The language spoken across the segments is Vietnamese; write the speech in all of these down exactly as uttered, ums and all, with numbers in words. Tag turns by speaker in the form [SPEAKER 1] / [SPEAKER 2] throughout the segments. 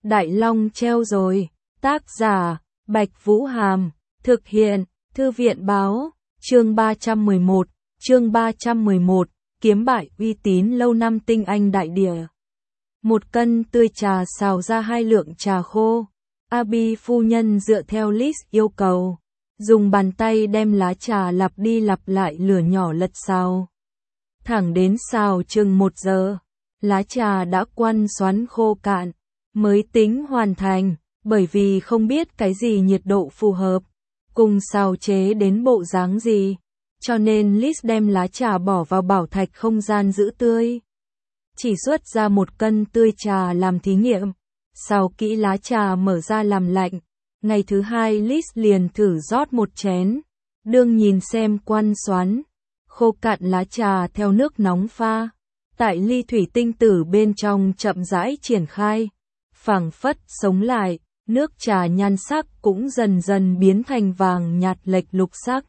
[SPEAKER 1] Đại Long treo rồi. Tác giả, Bạch Vũ Hàm. Thực hiện, Thư viện báo. Chương ba trăm mười một. Chương ba trăm mười một. Kiếm bại uy tín lâu năm tinh anh đại địa. Một cân tươi trà xào ra hai lượng trà khô. Abi phu nhân dựa theo list yêu cầu, dùng bàn tay đem lá trà lặp đi lặp lại lửa nhỏ lật xào. Thẳng đến xào chừng một giờ, lá trà đã quăn xoắn khô cạn, mới tính hoàn thành, bởi vì không biết cái gì nhiệt độ phù hợp, cùng xào chế đến bộ dáng gì, cho nên Liz đem lá trà bỏ vào bảo thạch không gian giữ tươi. Chỉ xuất ra một cân tươi trà làm thí nghiệm, sau kỹ lá trà mở ra làm lạnh. Ngày thứ hai Liz liền thử rót một chén, đương nhìn xem quăn xoắn, khô cạn lá trà theo nước nóng pha, tại ly thủy tinh tử bên trong chậm rãi triển khai, phảng phất sống lại, nước trà nhan sắc cũng dần dần biến thành vàng nhạt lệch lục sắc.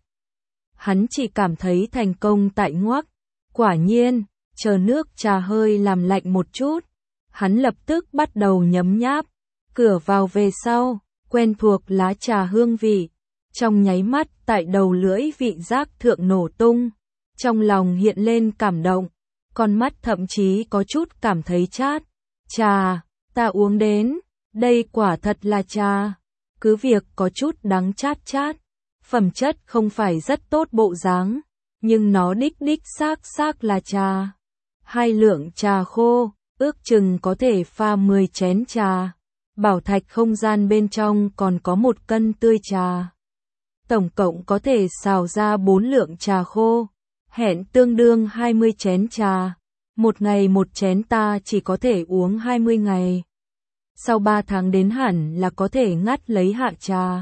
[SPEAKER 1] Hắn chỉ cảm thấy thành công tại ngoắc, quả nhiên, chờ nước trà hơi làm lạnh một chút, hắn lập tức bắt đầu nhấm nháp, cửa vào về sau, quen thuộc lá trà hương vị, trong nháy mắt tại đầu lưỡi vị giác thượng nổ tung, trong lòng hiện lên cảm động, con mắt thậm chí có chút cảm thấy chát. Trà, ta uống đến, đây quả thật là trà, cứ việc có chút đắng chát chát, phẩm chất không phải rất tốt bộ dáng, nhưng nó đích đích xác xác là trà. Hai lượng trà khô, ước chừng có thể pha mười chén trà. Bảo thạch không gian bên trong còn có một cân tươi trà. Tổng cộng có thể xào ra bốn lượng trà khô, hẹn tương đương hai mươi chén trà. Một ngày một chén ta chỉ có thể uống hai mươi ngày. Sau ba tháng đến hẳn là có thể ngắt lấy hạ trà.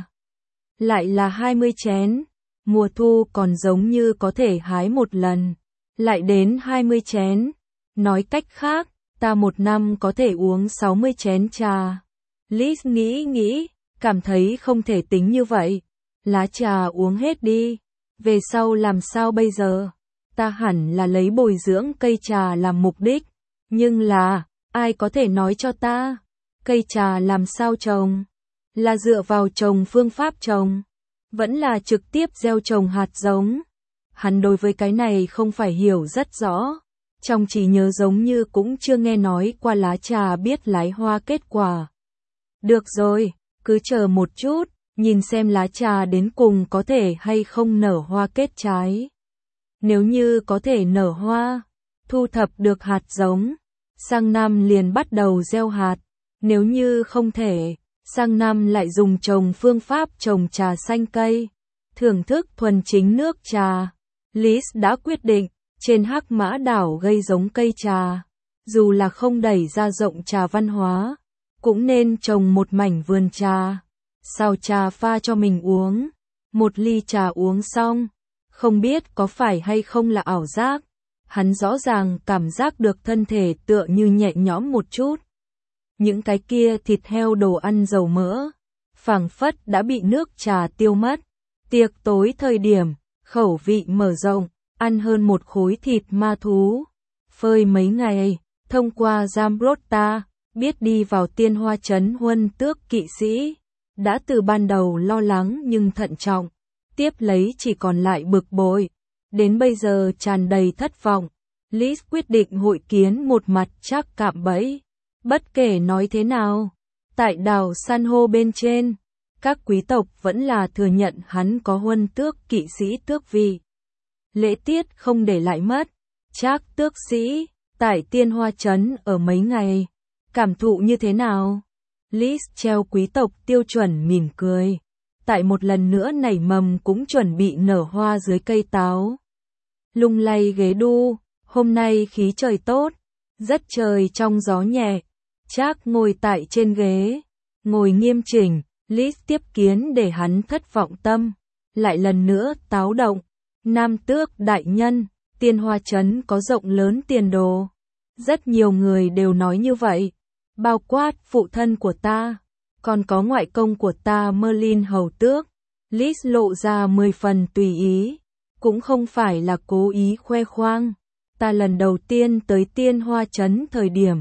[SPEAKER 1] Lại là hai mươi chén, mùa thu còn giống như có thể hái một lần. Lại đến hai mươi chén, nói cách khác, ta một năm có thể uống sáu mươi chén trà. Liz nghĩ nghĩ, cảm thấy không thể tính như vậy. Lá trà uống hết đi, về sau làm sao bây giờ? Ta hẳn là lấy bồi dưỡng cây trà làm mục đích, nhưng là, ai có thể nói cho ta? Cây trà làm sao trồng? Là dựa vào trồng phương pháp trồng, vẫn là trực tiếp gieo trồng hạt giống? Hắn đối với cái này không phải hiểu rất rõ, trong trí nhớ giống như cũng chưa nghe nói qua lá trà biết lái hoa kết quả. Được rồi, cứ chờ một chút, nhìn xem lá trà đến cùng có thể hay không nở hoa kết trái. Nếu như có thể nở hoa, thu thập được hạt giống, sang năm liền bắt đầu gieo hạt. Nếu như không thể, sang năm lại dùng trồng phương pháp trồng trà xanh cây, thưởng thức thuần chính nước trà. Liz đã quyết định, trên Hắc Mã đảo gây giống cây trà, dù là không đẩy ra rộng trà văn hóa, cũng nên trồng một mảnh vườn trà, xào trà pha cho mình uống. Một ly trà uống xong, không biết có phải hay không là ảo giác, hắn rõ ràng cảm giác được thân thể tựa như nhẹ nhõm một chút. Những cái kia thịt heo đồ ăn dầu mỡ, phảng phất đã bị nước trà tiêu mất. Tiệc tối thời điểm, khẩu vị mở rộng, ăn hơn một khối thịt ma thú. Phơi mấy ngày, thông qua Zamrota, biết đi vào tiên hoa trấn huân tước kỵ sĩ. Đã từ ban đầu lo lắng nhưng thận trọng, tiếp lấy chỉ còn lại bực bội. Đến bây giờ tràn đầy thất vọng, Liz quyết định hội kiến một mặt chắc cạm bẫy. Bất kể nói thế nào, tại đảo san hô bên trên, các quý tộc vẫn là thừa nhận hắn có huân tước kỵ sĩ tước vị. Lễ tiết không để lại mất, Trác tước sĩ, tại tiên hoa trấn ở mấy ngày, cảm thụ như thế nào? Liz treo quý tộc tiêu chuẩn mỉm cười, tại một lần nữa nảy mầm cũng chuẩn bị nở hoa dưới cây táo. Lung lay ghế đu, hôm nay khí trời tốt, rất trời trong gió nhẹ. Trác ngồi tại trên ghế, ngồi nghiêm chỉnh, Liz tiếp kiến để hắn thất vọng tâm, lại lần nữa táo động. Nam tước đại nhân, tiên hoa trấn có rộng lớn tiền đồ. Rất nhiều người đều nói như vậy, bao quát phụ thân của ta, còn có ngoại công của ta Merlin hầu tước. Liz lộ ra mười phần tùy ý, cũng không phải là cố ý khoe khoang. Ta lần đầu tiên tới tiên hoa trấn thời điểm,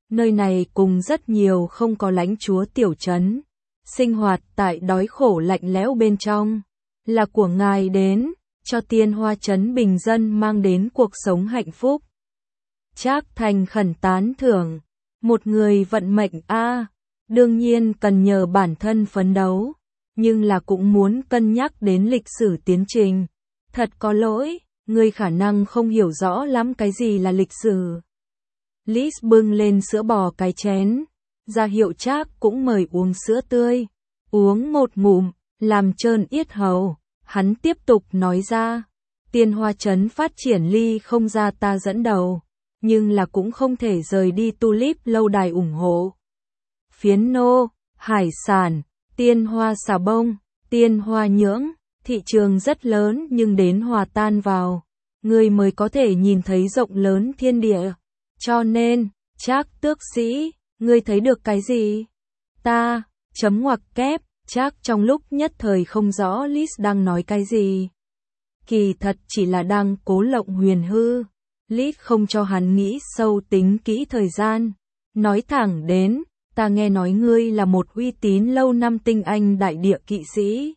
[SPEAKER 1] Nơi này cùng rất nhiều không có lãnh chúa tiểu trấn, sinh hoạt tại đói khổ lạnh lẽo bên trong, là của ngài đến, cho Tiên Hoa trấn bình dân mang đến cuộc sống hạnh phúc. Trác thành khẩn tán thưởng, một người vận mệnh a, đương nhiên cần nhờ bản thân phấn đấu, nhưng là cũng muốn cân nhắc đến lịch sử tiến trình. Thật có lỗi, ngươi khả năng không hiểu rõ lắm cái gì là lịch sử. Liz bưng lên sữa bò cái chén, ra hiệu Trác cũng mời uống sữa tươi. Uống một ngụm, làm trơn yết hầu, hắn tiếp tục nói ra, Tiên Hoa trấn phát triển ly không ra ta dẫn đầu, nhưng là cũng không thể rời đi Tulip lâu đài ủng hộ. Phiến nô, hải sản, Tiên Hoa xà bông, Tiên Hoa nhưỡng, thị trường rất lớn nhưng đến hòa tan vào, người mới có thể nhìn thấy rộng lớn thiên địa. Cho nên, Trác tước sĩ, ngươi thấy được cái gì? Ta, chấm ngoặc kép, Trác trong lúc nhất thời không rõ Liz đang nói cái gì. Kỳ thật chỉ là đang cố lộng huyền hư. Liz không cho hắn nghĩ sâu tính kỹ thời gian. Nói thẳng đến, ta nghe nói ngươi là một uy tín lâu năm tinh anh đại địa kỵ sĩ.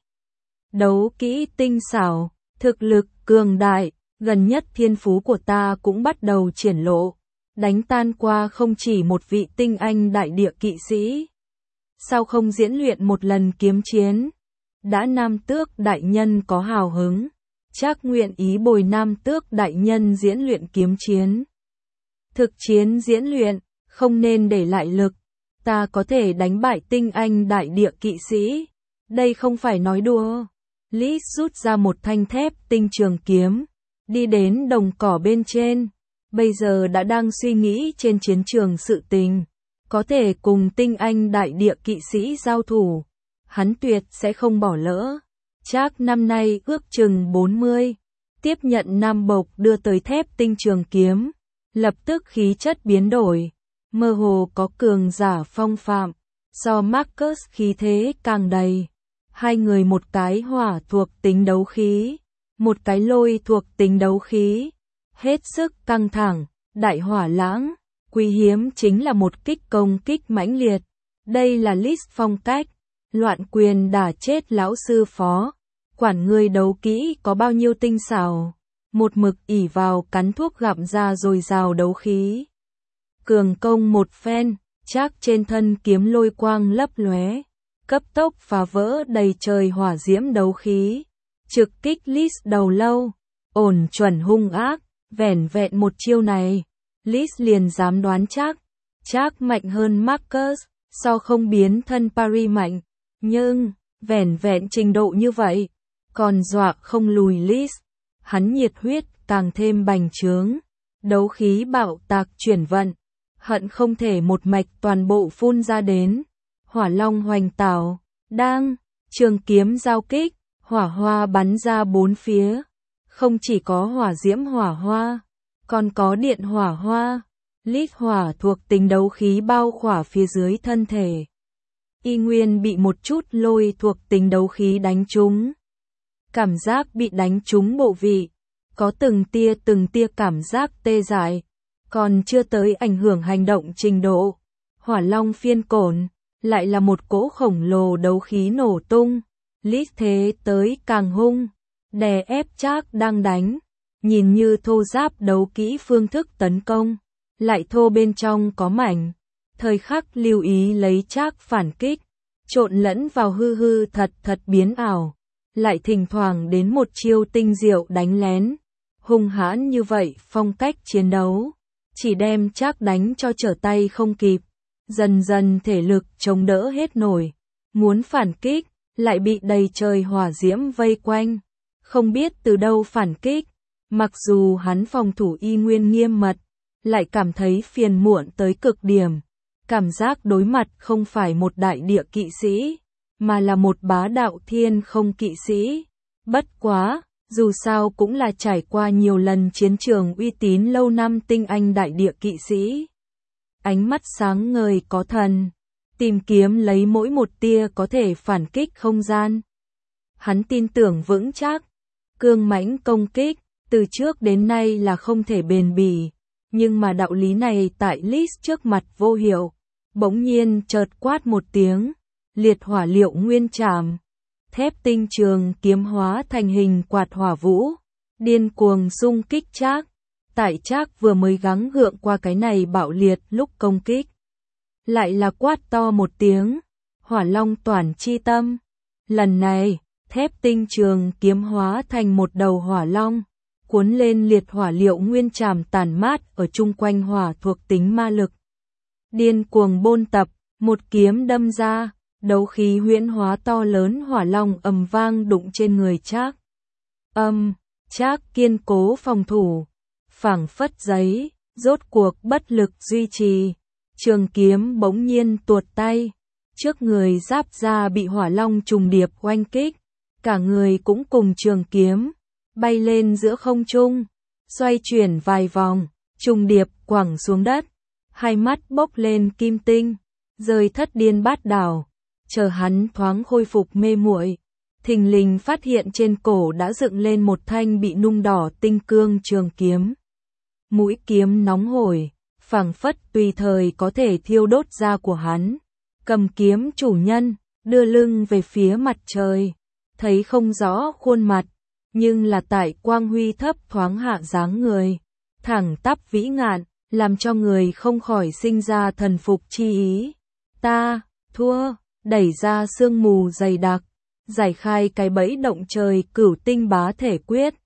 [SPEAKER 1] Đấu kỹ tinh xảo, thực lực cường đại, gần nhất thiên phú của ta cũng bắt đầu triển lộ. Đánh tan qua không chỉ một vị tinh anh đại địa kỵ sĩ. Sao không diễn luyện một lần kiếm chiến? Đã Nam Tước đại nhân có hào hứng, Trác nguyện ý bồi Nam Tước đại nhân diễn luyện kiếm chiến. Thực chiến diễn luyện, không nên để lại lực. Ta có thể đánh bại tinh anh đại địa kỵ sĩ. Đây không phải nói đùa. Liz rút ra một thanh thép tinh trường kiếm, đi đến đồng cỏ bên trên. Bây giờ đã đang suy nghĩ trên chiến trường sự tình, có thể cùng tinh anh đại địa kỵ sĩ giao thủ, hắn tuyệt sẽ không bỏ lỡ. Trác năm nay ước chừng bốn mươi, tiếp nhận Nam Bộc đưa tới thép tinh trường kiếm, lập tức khí chất biến đổi, mơ hồ có cường giả phong phạm, so Marcus khí thế càng đầy. Hai người một cái hỏa thuộc tính đấu khí, một cái lôi thuộc tính đấu khí. Hết sức căng thẳng, đại hỏa lãng, quý hiếm chính là một kích công kích mãnh liệt. Đây là Liz phong cách, loạn quyền đả chết lão sư phó, quản người đấu kỹ có bao nhiêu tinh xảo, một mực ỉ vào cắn thuốc gặm ra rồi rào đấu khí. Cường công một phen, Trác trên thân kiếm lôi quang lấp lóe, cấp tốc phá vỡ đầy trời hỏa diễm đấu khí, trực kích Liz đầu lâu, ổn chuẩn hung ác. Vẻn vẹn một chiêu này, Liz liền dám đoán chắc, Trác mạnh hơn Marcus, so không biến thân Paris mạnh, nhưng, vẻn vẹn trình độ như vậy, còn dọa không lùi Liz. Hắn nhiệt huyết càng thêm bành trướng, đấu khí bạo tạc chuyển vận, hận không thể một mạch toàn bộ phun ra đến. Hỏa long hoành tảo, đang, trường kiếm giao kích, hỏa hoa bắn ra bốn phía. Không chỉ có hỏa diễm hỏa hoa, còn có điện hỏa hoa. Lít hỏa thuộc tính đấu khí bao khỏa phía dưới thân thể. Y Nguyên bị một chút lôi thuộc tính đấu khí đánh trúng. Cảm giác bị đánh trúng bộ vị, có từng tia từng tia cảm giác tê dại, còn chưa tới ảnh hưởng hành động trình độ. Hỏa long phiên cổn, lại là một cỗ khổng lồ đấu khí nổ tung. Lít thế tới càng hung, đè ép Trác đang đánh, nhìn như thô giáp đấu kỹ phương thức tấn công, lại thô bên trong có mảnh. Thời khắc lưu ý lấy Trác phản kích, trộn lẫn vào hư hư thật thật biến ảo, lại thỉnh thoảng đến một chiêu tinh diệu đánh lén. Hung hãn như vậy phong cách chiến đấu, chỉ đem Trác đánh cho trở tay không kịp, dần dần thể lực chống đỡ hết nổi, muốn phản kích, lại bị đầy trời hỏa diễm vây quanh, không biết từ đâu phản kích. Mặc dù hắn phòng thủ Y Nguyên nghiêm mật, lại cảm thấy phiền muộn tới cực điểm. Cảm giác đối mặt không phải một đại địa kỵ sĩ, mà là một bá đạo thiên không kỵ sĩ. Bất quá, dù sao cũng là trải qua nhiều lần chiến trường uy tín lâu năm tinh anh đại địa kỵ sĩ. Ánh mắt sáng ngời có thần, tìm kiếm lấy mỗi một tia có thể phản kích không gian. Hắn tin tưởng vững chắc, cương mãnh công kích, từ trước đến nay là không thể bền bỉ. Nhưng mà đạo lý này tại Lys trước mặt vô hiệu. Bỗng nhiên chợt quát một tiếng, liệt hỏa liệu nguyên trảm. Thép tinh trường kiếm hóa thành hình quạt hỏa vũ, điên cuồng xung kích Trác. Tại Trác vừa mới gắng gượng qua cái này bạo liệt lúc công kích, lại là quát to một tiếng, hỏa long toàn chi tâm. Lần này, thép tinh trường kiếm hóa thành một đầu hỏa long, cuốn lên liệt hỏa liệu nguyên trảm tàn mát ở chung quanh hỏa thuộc tính ma lực. Điên cuồng bôn tập, một kiếm đâm ra, đấu khí huyễn hóa to lớn hỏa long ầm vang đụng trên người Trác. Âm, Trác kiên cố phòng thủ, phảng phất giấy, rốt cuộc bất lực duy trì. Trường kiếm bỗng nhiên tuột tay, trước người giáp ra bị hỏa long trùng điệp oanh kích, cả người cũng cùng trường kiếm bay lên giữa không trung, xoay chuyển vài vòng, trùng điệp quẳng xuống đất, hai mắt bốc lên kim tinh, rơi thất điên bát đảo. Chờ hắn thoáng khôi phục mê muội, thình lình phát hiện trên cổ đã dựng lên một thanh bị nung đỏ tinh cương trường kiếm. Mũi kiếm nóng hổi, phảng phất tùy thời có thể thiêu đốt da của hắn. Cầm kiếm chủ nhân, đưa lưng về phía mặt trời, thấy không rõ khuôn mặt, nhưng là tại quang huy thấp thoáng hạ dáng người, thẳng tắp vĩ ngạn, làm cho người không khỏi sinh ra thần phục chi ý. Ta, thua, đẩy ra sương mù dày đặc, giải khai cái bẫy động trời cửu tinh bá thể quyết,